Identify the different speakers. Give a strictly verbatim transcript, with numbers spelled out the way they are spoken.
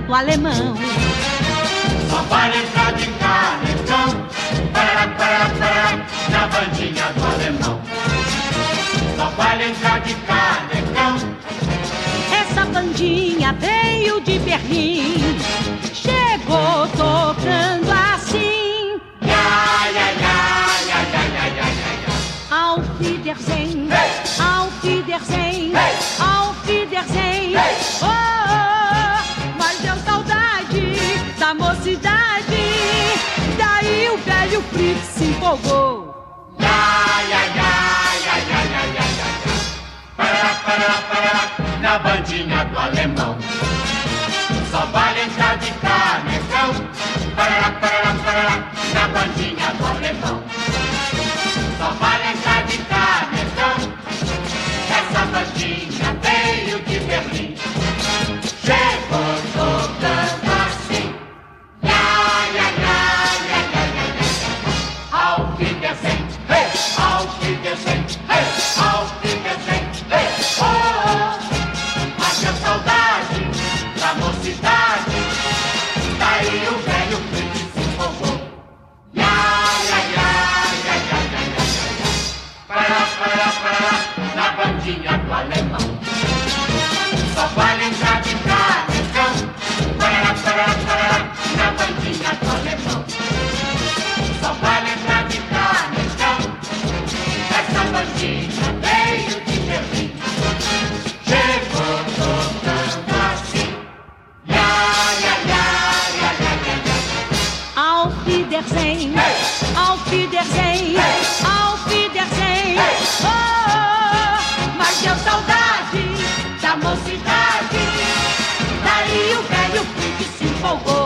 Speaker 1: do alemão.
Speaker 2: Só vai lembrar de canecão, parará, parará, parará, na bandinha do alemão. Só vai lembrar de canecão.
Speaker 1: Essa bandinha veio de Berlim, chegou tocando assim.
Speaker 2: Ya, ya, ya, ya, ya, ya, ya, ya.
Speaker 1: Auf Wiedersehen,
Speaker 2: Hey!
Speaker 1: auf Wiedersehen,
Speaker 2: Hey!
Speaker 1: auf Wiedersehen.
Speaker 2: Hey!
Speaker 1: Oh, oh, oh, mas deu saudade da mocidade. Daí o velho Fritz se empolgou.
Speaker 2: Ya, ya, ya, ya, ya, ya, ya, ya. Parará, parará, parará, na bandinha do alemão. Só vai entrar de canecão, parará, parará, parará, na bandinha do alemão. Só vai entrar de canecão. Essa bandinha veio de Berlim, chegou tocando assim. Ya, ya, ya, ya, ya, ya, ya. Auf Wiedersehen, hey, auf Wiedersehen, hey, auf Wiedersehen, hey, oh, oh. Mas a saudade da mocidade, daí o velho Fritz se empolgou. Ya, ya, ya, ya, ya, ya, ya, ya. Parará, parará, parará, na bandinha do alemão. Só vai lembrar de canecão, parará, parará, parará, na bandinha do alemão. Só vai lembrar de canecão. Essa bandinha veio de Berlim, chegou tocando assim. Ya, ya, ya, ya, ya, ya, ya.
Speaker 1: Auf Wiedersehen,
Speaker 2: Hey!
Speaker 1: auf Wiedersehen,
Speaker 2: Hey!
Speaker 1: auf Wiedersehen.
Speaker 2: Hey!
Speaker 1: Oh, oh, oh, mas deu saudade da mocidade. Daí o velho Fritz se empolgou.